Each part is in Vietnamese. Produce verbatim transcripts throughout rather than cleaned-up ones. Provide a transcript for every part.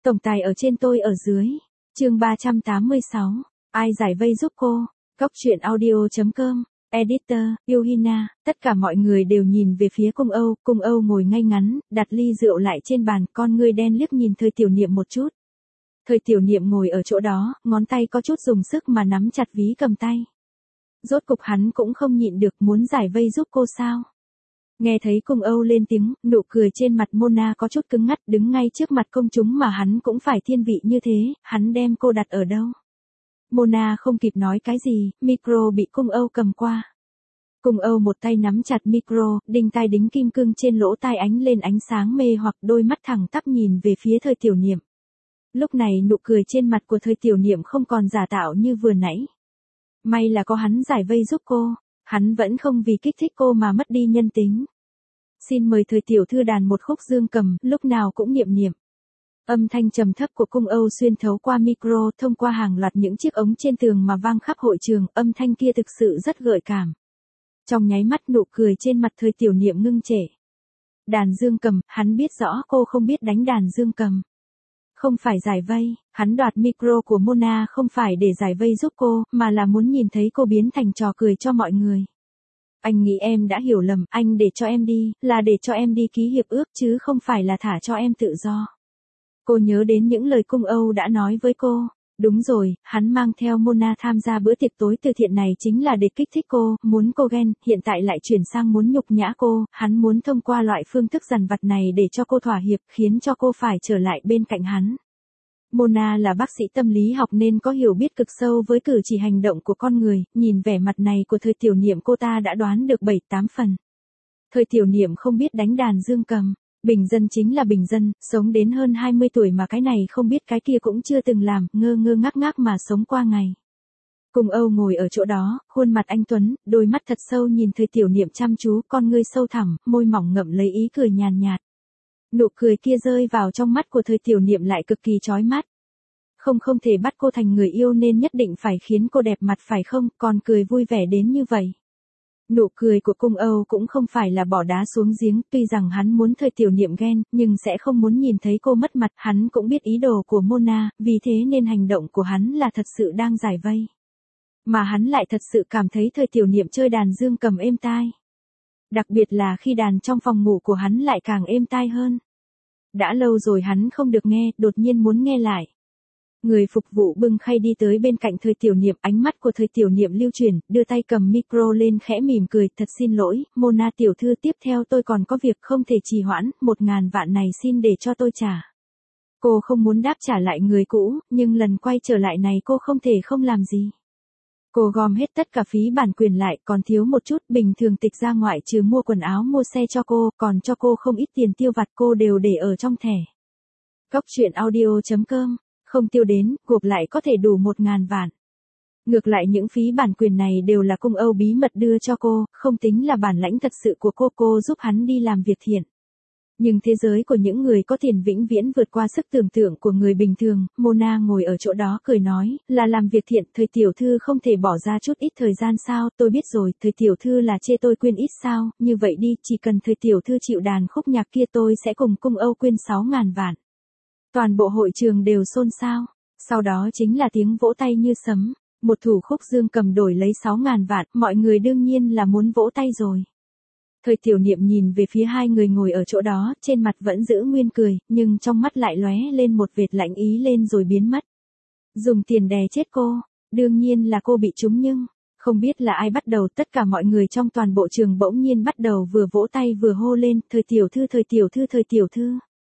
Tổng tài ở trên tôi ở dưới. Chương ba trăm tám mươi sáu. Ai giải vây giúp cô? Góc truyện audio chấm com. Editor, Yuhina, tất cả mọi người đều nhìn về phía Cung Âu, Cung Âu ngồi ngay ngắn, đặt ly rượu lại trên bàn, con ngươi đen liếc nhìn Thời Tiểu Niệm một chút. Thời Tiểu Niệm ngồi ở chỗ đó, ngón tay có chút dùng sức mà nắm chặt ví cầm tay. Rốt cục hắn cũng không nhịn được, muốn giải vây giúp cô sao? Nghe thấy Cung Âu lên tiếng, nụ cười trên mặt Mona có chút cứng ngắt, đứng ngay trước mặt công chúng mà hắn cũng phải thiên vị như thế, hắn đem cô đặt ở đâu? Mona không kịp nói cái gì, micro bị Cung Âu cầm qua. Cung Âu một tay nắm chặt micro, đinh tai đính kim cương trên lỗ tai ánh lên ánh sáng mê hoặc, đôi mắt thẳng tắp nhìn về phía Thời Tiểu Niệm. Lúc này nụ cười trên mặt của Thời Tiểu Niệm không còn giả tạo như vừa nãy. May là có hắn giải vây giúp cô, hắn vẫn không vì kích thích cô mà mất đi nhân tính. Xin mời Thời Tiểu thư đàn một khúc dương cầm, lúc nào cũng niệm niệm. Âm thanh trầm thấp của Cung Âu xuyên thấu qua micro, thông qua hàng loạt những chiếc ống trên tường mà vang khắp hội trường, âm thanh kia thực sự rất gợi cảm. Trong nháy mắt nụ cười trên mặt Thời Tiểu Niệm ngưng trệ. Đàn dương cầm, hắn biết rõ cô không biết đánh đàn dương cầm. Không phải giải vây, hắn đoạt micro của Mona không phải để giải vây giúp cô, mà là muốn nhìn thấy cô biến thành trò cười cho mọi người. Anh nghĩ em đã hiểu lầm, anh để cho em đi, là để cho em đi ký hiệp ước chứ không phải là thả cho em tự do. Cô nhớ đến những lời Cung Âu đã nói với cô. Đúng rồi, hắn mang theo Mona tham gia bữa tiệc tối từ thiện này chính là để kích thích cô, muốn cô ghen, hiện tại lại chuyển sang muốn nhục nhã cô, hắn muốn thông qua loại phương thức dằn vặt này để cho cô thỏa hiệp, khiến cho cô phải trở lại bên cạnh hắn. Mona là bác sĩ tâm lý học nên có hiểu biết cực sâu với cử chỉ hành động của con người, nhìn vẻ mặt này của Thời Tiểu Niệm cô ta đã đoán được bảy tám phần. Thời Tiểu Niệm không biết đánh đàn dương cầm. Bình dân chính là bình dân, sống đến hơn hai mươi tuổi mà cái này không biết cái kia cũng chưa từng làm, ngơ ngơ ngác ngác mà sống qua ngày. Cung Âu ngồi ở chỗ đó, khuôn mặt anh tuấn, đôi mắt thật sâu nhìn Thời Tiểu Niệm chăm chú, con ngươi sâu thẳm, môi mỏng ngậm lấy ý cười nhàn nhạt. Nụ cười kia rơi vào trong mắt của Thời Tiểu Niệm lại cực kỳ chói mắt. Không không thể bắt cô thành người yêu nên nhất định phải khiến cô đẹp mặt phải không, còn cười vui vẻ đến như vậy. Nụ cười của Cung Âu cũng không phải là bỏ đá xuống giếng, tuy rằng hắn muốn Thời Tiểu Niệm ghen, nhưng sẽ không muốn nhìn thấy cô mất mặt, hắn cũng biết ý đồ của Mona, vì thế nên hành động của hắn là thật sự đang giải vây. Mà hắn lại thật sự cảm thấy Thời Tiểu Niệm chơi đàn dương cầm êm tai. Đặc biệt là khi đàn trong phòng ngủ của hắn lại càng êm tai hơn. Đã lâu rồi hắn không được nghe, đột nhiên muốn nghe lại. Người phục vụ bưng khay đi tới bên cạnh Thời Tiểu Niệm, ánh mắt của Thời Tiểu Niệm lưu chuyển, đưa tay cầm micro lên khẽ mỉm cười, thật xin lỗi, Mona tiểu thư tiếp theo tôi còn có việc không thể trì hoãn, một ngàn vạn này xin để cho tôi trả. Cô không muốn đáp trả lại người cũ, nhưng lần quay trở lại này cô không thể không làm gì. Cô gom hết tất cả phí bản quyền lại, còn thiếu một chút, bình thường tịch ra ngoại trừ mua quần áo mua xe cho cô, còn cho cô không ít tiền tiêu vặt cô đều để ở trong thẻ. Góc truyện audio chấm com. Không tiêu đến, gộp lại có thể đủ một ngàn vạn. Ngược lại những phí bản quyền này đều là Cung Âu bí mật đưa cho cô, không tính là bản lãnh thật sự của cô, cô giúp hắn đi làm việc thiện. Nhưng thế giới của những người có tiền vĩnh viễn vượt qua sức tưởng tượng của người bình thường, Mona ngồi ở chỗ đó cười nói, là làm việc thiện, Thời Tiểu thư không thể bỏ ra chút ít thời gian sao, tôi biết rồi, Thời Tiểu thư là chê tôi quyên ít sao, như vậy đi, chỉ cần Thời Tiểu thư chịu đàn khúc nhạc kia tôi sẽ cùng Cung Âu quyên sáu ngàn vạn. Toàn bộ hội trường đều xôn xao, sau đó chính là tiếng vỗ tay như sấm, một thủ khúc dương cầm đổi lấy sáu ngàn vạn, mọi người đương nhiên là muốn vỗ tay rồi. Thời Tiểu Niệm nhìn về phía hai người ngồi ở chỗ đó, trên mặt vẫn giữ nguyên cười, nhưng trong mắt lại lóe lên một vệt lạnh ý lên rồi biến mất. Dùng tiền đè chết cô, đương nhiên là cô bị trúng nhưng, không biết là ai bắt đầu, tất cả mọi người trong toàn bộ trường bỗng nhiên bắt đầu vừa vỗ tay vừa hô lên, Thời Tiểu thư Thời Tiểu thư Thời Tiểu thư.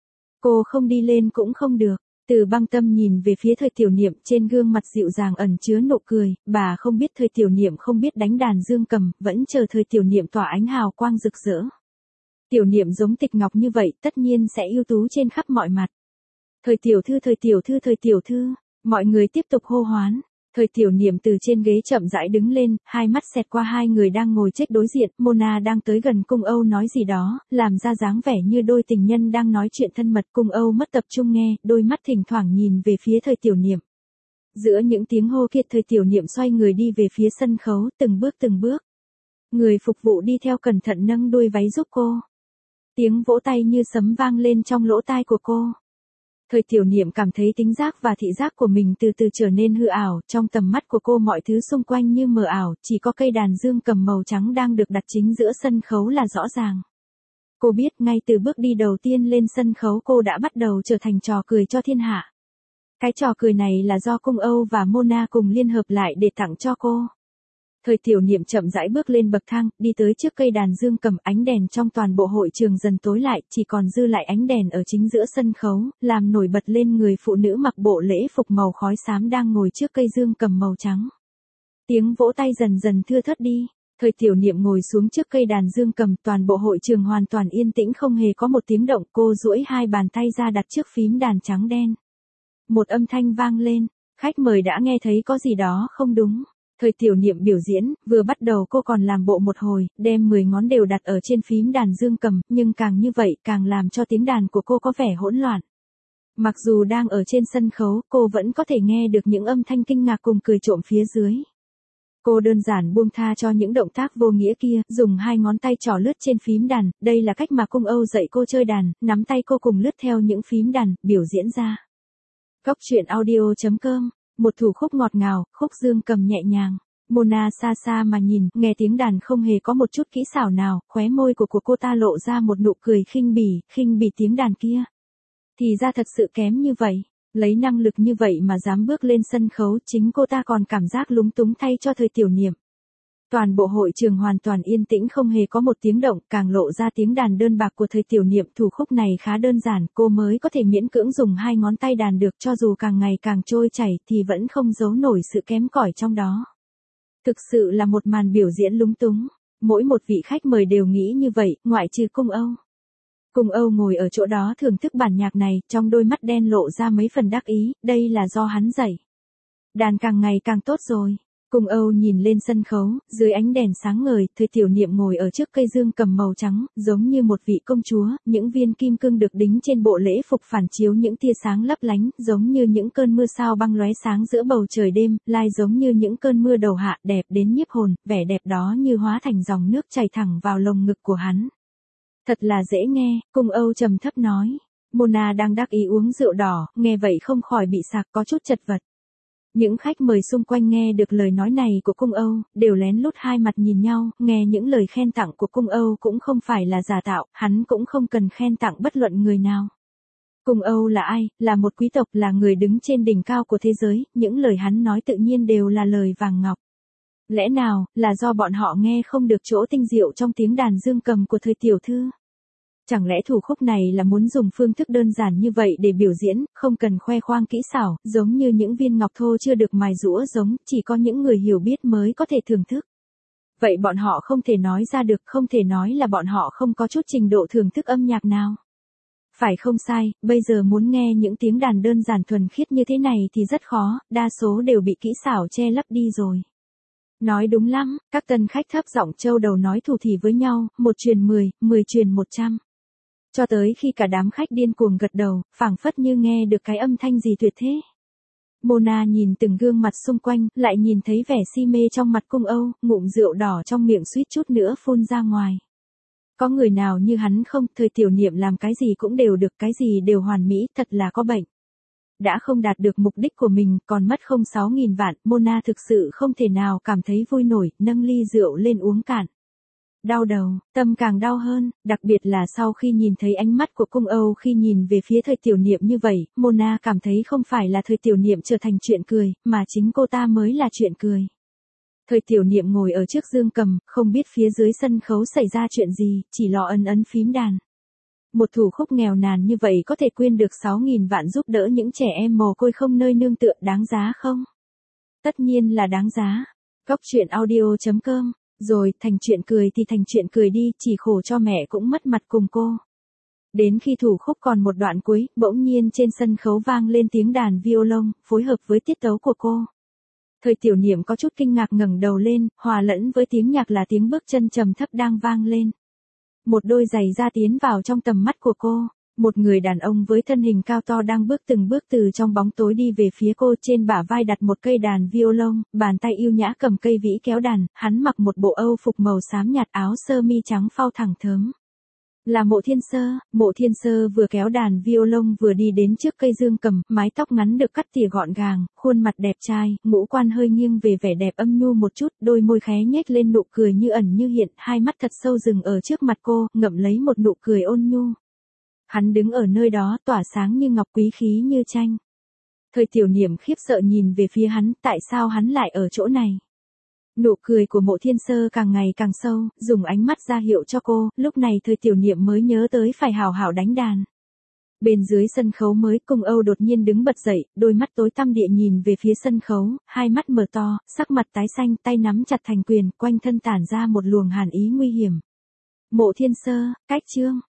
Cô không đi lên cũng không được. Từ Băng Tâm nhìn về phía Thời Tiểu Niệm, trên gương mặt dịu dàng ẩn chứa nụ cười, bà không biết Thời Tiểu Niệm không biết đánh đàn dương cầm, vẫn chờ Thời Tiểu Niệm tỏa ánh hào quang rực rỡ. Tiểu Niệm giống tịch ngọc như vậy, tất nhiên sẽ ưu tú trên khắp mọi mặt. Thời Tiểu thư Thời Tiểu thư Thời Tiểu thư, mọi người tiếp tục hô hoán. Thời Tiểu Niệm từ trên ghế chậm rãi đứng lên, hai mắt xẹt qua hai người đang ngồi chết đối diện, Mona đang tới gần Cung Âu nói gì đó, làm ra dáng vẻ như đôi tình nhân đang nói chuyện thân mật, Cung Âu mất tập trung nghe, đôi mắt thỉnh thoảng nhìn về phía Thời Tiểu Niệm. Giữa những tiếng hô kia Thời Tiểu Niệm xoay người đi về phía sân khấu, từng bước từng bước. Người phục vụ đi theo cẩn thận nâng đuôi váy giúp cô. Tiếng vỗ tay như sấm vang lên trong lỗ tai của cô. Thời tiểu niệm cảm thấy tính giác và thị giác của mình từ từ trở nên hư ảo, trong tầm mắt của cô mọi thứ xung quanh như mờ ảo, chỉ có cây đàn dương cầm màu trắng đang được đặt chính giữa sân khấu là rõ ràng. Cô biết ngay từ bước đi đầu tiên lên sân khấu cô đã bắt đầu trở thành trò cười cho thiên hạ. Cái trò cười này là do Cung Âu và Mona cùng liên hợp lại để tặng cho cô. Thời tiểu niệm chậm rãi bước lên bậc thang, đi tới trước cây đàn dương cầm, ánh đèn trong toàn bộ hội trường dần tối lại, chỉ còn dư lại ánh đèn ở chính giữa sân khấu, làm nổi bật lên người phụ nữ mặc bộ lễ phục màu khói xám đang ngồi trước cây dương cầm màu trắng. Tiếng vỗ tay dần dần thưa thớt đi. Thời tiểu niệm ngồi xuống trước cây đàn dương cầm, toàn bộ hội trường hoàn toàn yên tĩnh không hề có một tiếng động, cô duỗi hai bàn tay ra đặt trước phím đàn trắng đen. Một âm thanh vang lên, khách mời đã nghe thấy có gì đó không đúng. Thời tiểu niệm biểu diễn, vừa bắt đầu cô còn làm bộ một hồi, đem mười ngón đều đặt ở trên phím đàn dương cầm, nhưng càng như vậy càng làm cho tiếng đàn của cô có vẻ hỗn loạn. Mặc dù đang ở trên sân khấu, cô vẫn có thể nghe được những âm thanh kinh ngạc cùng cười trộm phía dưới. Cô đơn giản buông tha cho những động tác vô nghĩa kia, dùng hai ngón tay trỏ lướt trên phím đàn, đây là cách mà Cung Âu dạy cô chơi đàn, nắm tay cô cùng lướt theo những phím đàn, biểu diễn ra. Góc truyện audio chấm com, một thủ khúc ngọt ngào, khúc dương cầm nhẹ nhàng. Mona xa xa mà nhìn, nghe tiếng đàn không hề có một chút kỹ xảo nào, khóe môi của của cô ta lộ ra một nụ cười khinh bỉ, khinh bỉ tiếng đàn kia. Thì ra thật sự kém như vậy. Lấy năng lực như vậy mà dám bước lên sân khấu, chính cô ta còn cảm giác lúng túng thay cho thời tiểu niệm. Toàn bộ hội trường hoàn toàn yên tĩnh không hề có một tiếng động, càng lộ ra tiếng đàn đơn bạc của thời tiểu niệm. Thủ khúc này khá đơn giản, cô mới có thể miễn cưỡng dùng hai ngón tay đàn được, cho dù càng ngày càng trôi chảy thì vẫn không giấu nổi sự kém cỏi trong đó. Thực sự là một màn biểu diễn lúng túng. Mỗi một vị khách mời đều nghĩ như vậy, ngoại trừ Cung Âu. Cung Âu ngồi ở chỗ đó thưởng thức bản nhạc này, trong đôi mắt đen lộ ra mấy phần đắc ý, đây là do hắn dạy. Đàn càng ngày càng tốt rồi. Cung Âu nhìn lên sân khấu, dưới ánh đèn sáng ngời, thời tiểu niệm ngồi ở trước cây dương cầm màu trắng, giống như một vị công chúa, những viên kim cương được đính trên bộ lễ phục phản chiếu những tia sáng lấp lánh, giống như những cơn mưa sao băng lóe sáng giữa bầu trời đêm, lai giống như những cơn mưa đầu hạ, đẹp đến nhiếp hồn, vẻ đẹp đó như hóa thành dòng nước chảy thẳng vào lồng ngực của hắn. Thật là dễ nghe, Cung Âu trầm thấp nói. Mona đang đắc ý uống rượu đỏ, nghe vậy không khỏi bị sặc, có chút chật vật. Những khách mời xung quanh nghe được lời nói này của Cung Âu, đều lén lút hai mặt nhìn nhau, nghe những lời khen tặng của Cung Âu cũng không phải là giả tạo, hắn cũng không cần khen tặng bất luận người nào. Cung Âu là ai? Là một quý tộc, là người đứng trên đỉnh cao của thế giới, những lời hắn nói tự nhiên đều là lời vàng ngọc. Lẽ nào, là do bọn họ nghe không được chỗ tinh diệu trong tiếng đàn dương cầm của thời tiểu thư? Chẳng lẽ thủ khúc này là muốn dùng phương thức đơn giản như vậy để biểu diễn, không cần khoe khoang kỹ xảo, giống như những viên ngọc thô chưa được mài rũa giống, chỉ có những người hiểu biết mới có thể thưởng thức. Vậy bọn họ không thể nói ra được, không thể nói là bọn họ không có chút trình độ thưởng thức âm nhạc nào. Phải không sai, bây giờ muốn nghe những tiếng đàn đơn giản thuần khiết như thế này thì rất khó, đa số đều bị kỹ xảo che lấp đi rồi. Nói đúng lắm, các tân khách thấp giọng trâu đầu nói thủ thỉ với nhau, một truyền mười, mười truyền một trăm. Cho tới khi cả đám khách điên cuồng gật đầu, phảng phất như nghe được cái âm thanh gì tuyệt thế. Mona nhìn từng gương mặt xung quanh, lại nhìn thấy vẻ si mê trong mặt Cung Âu, ngụm rượu đỏ trong miệng suýt chút nữa phun ra ngoài. Có người nào như hắn không, thời tiểu niệm làm cái gì cũng đều được, cái gì đều hoàn mỹ, thật là có bệnh. Đã không đạt được mục đích của mình, còn mất không sáu nghìn vạn, Mona thực sự không thể nào cảm thấy vui nổi, nâng ly rượu lên uống cạn. Đau đầu, tâm càng đau hơn, đặc biệt là sau khi nhìn thấy ánh mắt của Cung Âu khi nhìn về phía thời tiểu niệm như vậy, Mona cảm thấy không phải là thời tiểu niệm trở thành chuyện cười, mà chính cô ta mới là chuyện cười. Thời tiểu niệm ngồi ở trước dương cầm, không biết phía dưới sân khấu xảy ra chuyện gì, chỉ lo ấn ấn phím đàn. Một thủ khúc nghèo nàn như vậy có thể quyên được sáu nghìn vạn giúp đỡ những trẻ em mồ côi không nơi nương tựa, đáng giá không? Tất nhiên là đáng giá. Góc truyện audio chấm com. Rồi, thành chuyện cười thì thành chuyện cười đi, chỉ khổ cho mẹ cũng mất mặt cùng cô. Đến khi thủ khúc còn một đoạn cuối, bỗng nhiên trên sân khấu vang lên tiếng đàn violon, phối hợp với tiết tấu của cô. Thời tiểu niệm có chút kinh ngạc ngẩng đầu lên, hòa lẫn với tiếng nhạc là tiếng bước chân trầm thấp đang vang lên. Một đôi giày da tiến vào trong tầm mắt của cô. Một người đàn ông với thân hình cao to đang bước từng bước từ trong bóng tối đi về phía cô, trên bả vai đặt một cây đàn violon, bàn tay yêu nhã cầm cây vĩ kéo đàn, hắn mặc một bộ âu phục màu xám nhạt, áo sơ mi trắng phao thẳng thớm. Là Mộ Thiên Sơ. Mộ Thiên Sơ vừa kéo đàn violon vừa đi đến trước cây dương cầm, mái tóc ngắn được cắt tỉa gọn gàng, khuôn mặt đẹp trai, ngũ quan hơi nghiêng về vẻ đẹp âm nhu một chút, đôi môi khé nhếch lên nụ cười như ẩn như hiện, hai mắt thật sâu dừng ở trước mặt cô, ngậm lấy một nụ cười ôn nhu. Hắn đứng ở nơi đó, tỏa sáng như ngọc, quý khí như tranh. Thời Tiểu Niệm khiếp sợ nhìn về phía hắn, tại sao hắn lại ở chỗ này? Nụ cười của Mộ Thiên Sơ càng ngày càng sâu, dùng ánh mắt ra hiệu cho cô, lúc này Thời Tiểu Niệm mới nhớ tới phải hào hảo đánh đàn. Bên dưới sân khấu mới, Cung Âu đột nhiên đứng bật dậy, đôi mắt tối tăm địa nhìn về phía sân khấu, hai mắt mở to, sắc mặt tái xanh, tay nắm chặt thành quyền, quanh thân tản ra một luồng hàn ý nguy hiểm. Mộ Thiên Sơ, cách chương.